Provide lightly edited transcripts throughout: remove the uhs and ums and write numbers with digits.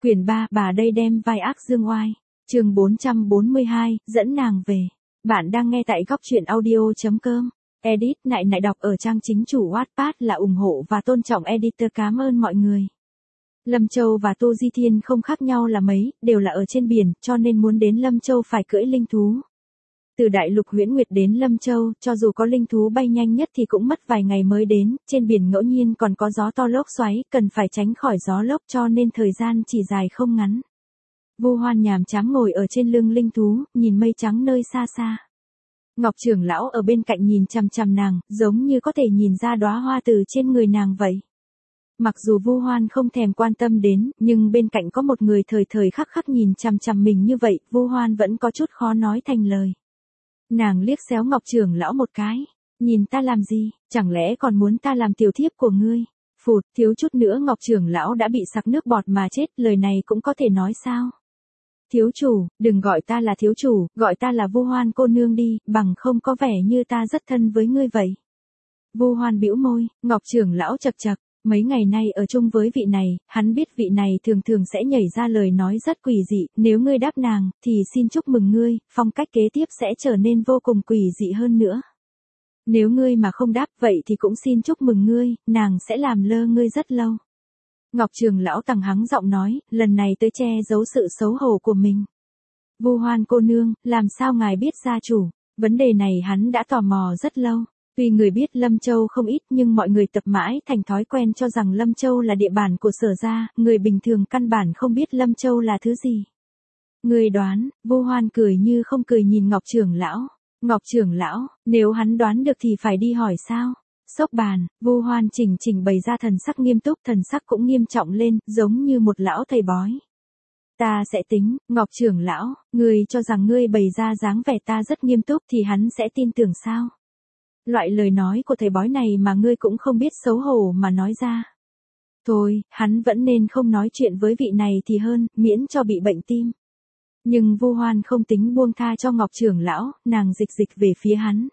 Quyển 3, bà đây đem vai ác dương oai. Chương 442, dẫn nàng về. Bạn đang nghe tại góc truyện audio.com. Edit nại nại đọc ở trang chính chủ Wattpad là ủng hộ và tôn trọng editor. Cảm ơn mọi người. Lâm Châu và Tô Di Thiên không khác nhau là mấy, đều là ở trên biển, cho nên muốn đến Lâm Châu phải cưỡi linh thú. Từ Đại Lục Huyễn Nguyệt đến Lâm Châu, cho dù có linh thú bay nhanh nhất thì cũng mất vài ngày mới đến, trên biển ngẫu nhiên còn có gió to lốc xoáy, cần phải tránh khỏi gió lốc cho nên thời gian chỉ dài không ngắn. Vu Hoan nhàm chán ngồi ở trên lưng linh thú, nhìn mây trắng nơi xa xa. Ngọc trưởng lão ở bên cạnh nhìn chằm chằm nàng, giống như có thể nhìn ra đóa hoa từ trên người nàng vậy. Mặc dù Vu Hoan không thèm quan tâm đến, nhưng bên cạnh có một người thời thời khắc khắc nhìn chằm chằm mình như vậy, Vu Hoan vẫn có chút khó nói thành lời. Nàng liếc xéo Ngọc trưởng lão một cái, nhìn ta làm gì, chẳng lẽ còn muốn ta làm tiểu thiếp của ngươi? Phụt, thiếu chút nữa Ngọc trưởng lão đã bị sặc nước bọt mà chết, lời này cũng có thể nói sao? Thiếu chủ, đừng gọi ta là thiếu chủ, gọi ta là Vu Hoan cô nương đi, bằng không có vẻ như ta rất thân với ngươi vậy. Vu Hoan bĩu môi, Ngọc trưởng lão chậc chậc, mấy ngày nay ở chung với vị này, hắn biết vị này thường thường sẽ nhảy ra lời nói rất quỷ dị, nếu ngươi đáp nàng, thì xin chúc mừng ngươi, phong cách kế tiếp sẽ trở nên vô cùng quỷ dị hơn nữa. Nếu ngươi mà không đáp vậy thì cũng xin chúc mừng ngươi, nàng sẽ làm lơ ngươi rất lâu. Ngọc trưởng lão tằng hắng giọng nói, lần này tới che giấu sự xấu hổ của mình. Vu Hoan cô nương, làm sao ngài biết gia chủ? Vấn đề này hắn đã tò mò rất lâu. Tuy người biết Lâm Châu không ít nhưng mọi người tập mãi thành thói quen cho rằng Lâm Châu là địa bàn của Sở gia, người bình thường căn bản không biết Lâm Châu là thứ gì. Người đoán, Vu Hoan cười như không cười nhìn Ngọc trưởng lão. Ngọc trưởng lão, nếu hắn đoán được thì phải đi hỏi sao? Sốc bàn, Vu Hoan chỉnh bày ra thần sắc nghiêm túc, thần sắc cũng nghiêm trọng lên, giống như một lão thầy bói. Ta sẽ tính, Ngọc trưởng lão, ngươi cho rằng ngươi bày ra dáng vẻ ta rất nghiêm túc thì hắn sẽ tin tưởng sao? Loại lời nói của thầy bói này mà ngươi cũng không biết xấu hổ mà nói ra. Thôi, hắn vẫn nên không nói chuyện với vị này thì hơn, miễn cho bị bệnh tim. Nhưng Vu Hoan không tính buông tha cho Ngọc trưởng lão, nàng dịch về phía hắn.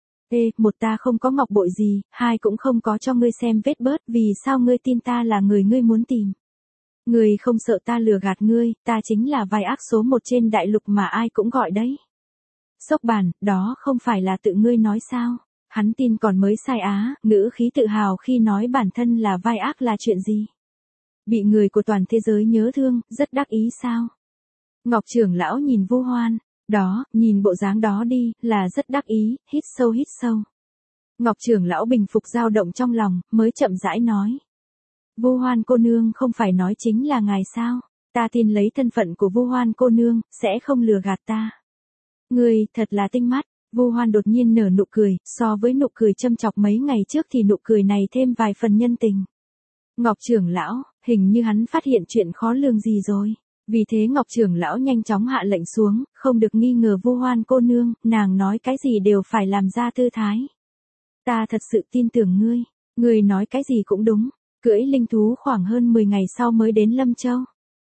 Ê, một ta không có ngọc bội gì, hai cũng không có cho ngươi xem vết bớt, vì sao ngươi tin ta là người ngươi muốn tìm? Ngươi không sợ ta lừa gạt ngươi, ta chính là vai ác số một trên đại lục mà ai cũng gọi đấy. Sốc bàn, đó không phải là tự ngươi nói sao? Hắn tin còn mới sai á, ngữ khí tự hào khi nói bản thân là vai ác là chuyện gì? Bị người của toàn thế giới nhớ thương, rất đắc ý sao? Ngọc trưởng lão nhìn Vu Hoan, đó, nhìn bộ dáng đó đi, là rất đắc ý, hít sâu. Ngọc trưởng lão bình phục dao động trong lòng, mới chậm rãi nói. Vu Hoan cô nương không phải nói chính là ngài sao? Ta tin lấy thân phận của Vu Hoan cô nương, sẽ không lừa gạt ta. Ngươi, thật là tinh mắt. Vu Hoan đột nhiên nở nụ cười, so với nụ cười châm chọc mấy ngày trước thì nụ cười này thêm vài phần nhân tình. Ngọc trưởng lão, hình như hắn phát hiện chuyện khó lường gì rồi. Vì thế Ngọc trưởng lão nhanh chóng hạ lệnh xuống, không được nghi ngờ Vu Hoan cô nương, nàng nói cái gì đều phải làm ra tư thái. Ta thật sự tin tưởng ngươi, ngươi nói cái gì cũng đúng, cưỡi linh thú khoảng hơn 10 ngày sau mới đến Lâm Châu.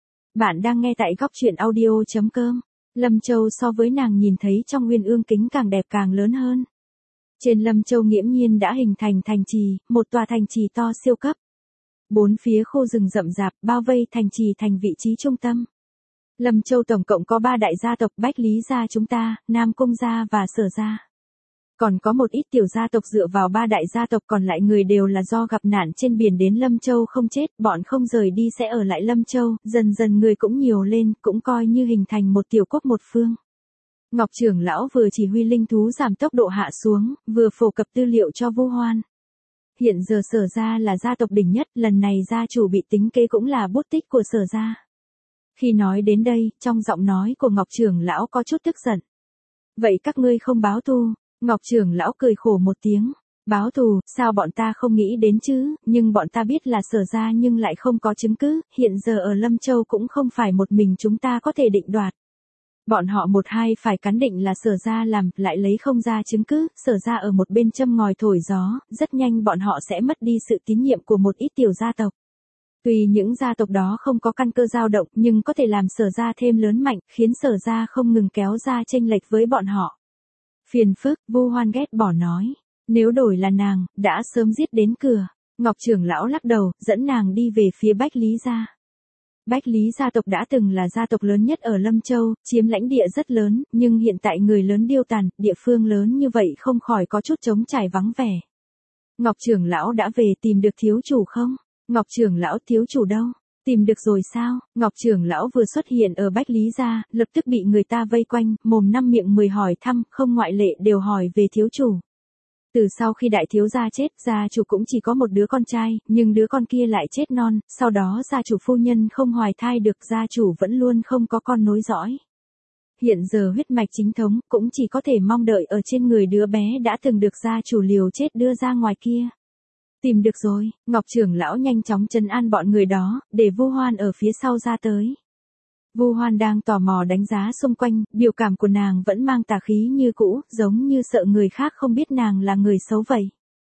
Bạn đang nghe tại góc truyện audio.com. Lâm Châu so với nàng nhìn thấy trong Nguyên Ương Kính càng đẹp càng lớn hơn. Trên Lâm Châu nghiễm nhiên đã hình thành thành trì, một tòa thành trì to siêu cấp. Bốn phía khu rừng rậm rạp, bao vây thành trì thành vị trí trung tâm. Lâm Châu tổng cộng có 3 đại gia tộc Bách Lý gia chúng ta, Nam Cung gia và Sở gia. Còn có một ít tiểu gia tộc dựa vào 3 đại gia tộc còn lại người đều là do gặp nạn trên biển đến Lâm Châu không chết, bọn không rời đi sẽ ở lại Lâm Châu, dần dần người cũng nhiều lên, cũng coi như hình thành một tiểu quốc một phương. Ngọc trưởng lão vừa chỉ huy linh thú giảm tốc độ hạ xuống, vừa phổ cập tư liệu cho Vu Hoan. Hiện giờ Sở gia là gia tộc đỉnh nhất, lần này gia chủ bị tính kế cũng là bút tích của Sở gia. Khi nói đến đây, trong giọng nói của Ngọc trưởng lão có chút tức giận. Vậy các ngươi không báo thù? Ngọc trưởng lão cười khổ một tiếng. Báo thù, sao bọn ta không nghĩ đến chứ, nhưng bọn ta biết là Sở gia nhưng lại không có chứng cứ, hiện giờ ở Lâm Châu cũng không phải một mình chúng ta có thể định đoạt. Bọn họ một hai phải cắn định là Sở gia làm, lại lấy không ra chứng cứ, Sở gia ở một bên châm ngòi thổi gió, rất nhanh bọn họ sẽ mất đi sự tín nhiệm của một ít tiểu gia tộc. Tuy những gia tộc đó không có căn cơ dao động nhưng có thể làm Sở gia thêm lớn mạnh, khiến Sở gia không ngừng kéo ra chênh lệch với bọn họ. Phiền phức, Vu Hoan ghét bỏ nói. Nếu đổi là nàng, đã sớm giết đến cửa. Ngọc trưởng lão lắc đầu, dẫn nàng đi về phía Bách Lý gia. Bách Lý gia tộc đã từng là gia tộc lớn nhất ở Lâm Châu, chiếm lãnh địa rất lớn, nhưng hiện tại người lớn điêu tàn, địa phương lớn như vậy không khỏi có chút trống trải vắng vẻ. Ngọc trưởng lão đã về, tìm được thiếu chủ không? Ngọc trưởng lão, thiếu chủ đâu? Tìm được rồi sao? Ngọc trưởng lão vừa xuất hiện ở Bách Lý gia, lập tức bị người ta vây quanh, mồm năm miệng mười hỏi thăm, không ngoại lệ đều hỏi về thiếu chủ. Từ sau khi đại thiếu gia chết, gia chủ cũng chỉ có một đứa con trai, nhưng đứa con kia lại chết non, sau đó gia chủ phu nhân không hoài thai được, gia chủ vẫn luôn không có con nối dõi. Hiện giờ huyết mạch chính thống cũng chỉ có thể mong đợi ở trên người đứa bé đã từng được gia chủ liều chết đưa ra ngoài kia. Tìm được rồi, Ngọc trưởng lão nhanh chóng trấn an bọn người đó, để Vu Hoan ở phía sau ra tới. Vu Hoan đang tò mò đánh giá xung quanh, biểu cảm của nàng vẫn mang tà khí như cũ, giống như sợ người khác không biết nàng là người xấu vậy.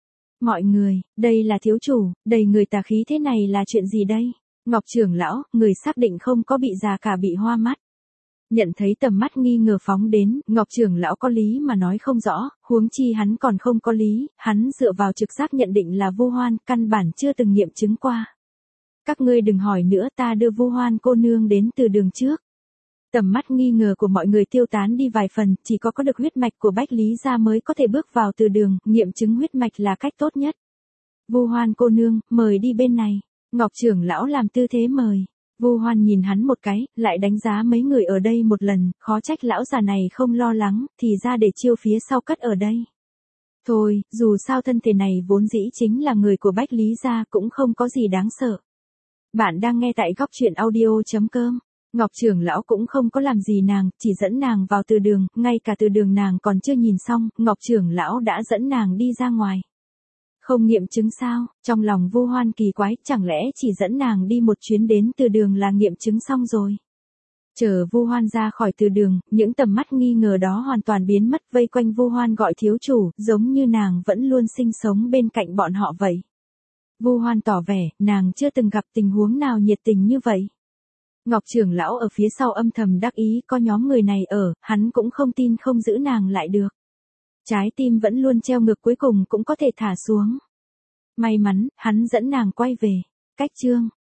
Mọi người, đây là thiếu chủ, đầy người tà khí thế này là chuyện gì đây? Ngọc trưởng lão, người xác định không có bị già cả bị hoa mắt. Nhận thấy tầm mắt nghi ngờ phóng đến, Ngọc trưởng lão có lý mà nói không rõ, huống chi hắn còn không có lý, hắn dựa vào trực giác nhận định là Vu Hoan, căn bản chưa từng nghiệm chứng qua. Các ngươi đừng hỏi nữa, ta đưa Vu Hoan cô nương đến từ đường trước. Tầm mắt nghi ngờ của mọi người tiêu tán đi vài phần, chỉ có được huyết mạch của Bách Lý gia mới có thể bước vào từ đường, nghiệm chứng huyết mạch là cách tốt nhất. Vu Hoan cô nương, mời đi bên này. Ngọc trưởng lão làm tư thế mời. Vu Hoan nhìn hắn một cái, lại đánh giá mấy người ở đây một lần, khó trách lão già này không lo lắng, thì ra để chiêu phía sau cất ở đây. Thôi, dù sao thân thể này vốn dĩ chính là người của Bách Lý gia cũng không có gì đáng sợ. Bạn đang nghe tại góc truyện audio.com. Ngọc trưởng lão cũng không có làm gì nàng, chỉ dẫn nàng vào từ đường, ngay cả từ đường nàng còn chưa nhìn xong, Ngọc trưởng lão đã dẫn nàng đi ra ngoài. Không nghiệm chứng sao? Trong lòng Vu Hoan kỳ quái, chẳng lẽ chỉ dẫn nàng đi một chuyến đến từ đường là nghiệm chứng xong rồi. Chờ Vu Hoan ra khỏi từ đường, những tầm mắt nghi ngờ đó hoàn toàn biến mất, vây quanh Vu Hoan gọi thiếu chủ, giống như nàng vẫn luôn sinh sống bên cạnh bọn họ vậy. Vu Hoan tỏ vẻ, nàng chưa từng gặp tình huống nào nhiệt tình như vậy. Ngọc trưởng lão ở phía sau âm thầm đắc ý, có nhóm người này ở, hắn cũng không tin không giữ nàng lại được. Trái tim vẫn luôn treo ngược cuối cùng cũng có thể thả xuống. May mắn, hắn dẫn nàng quay về. Cách chương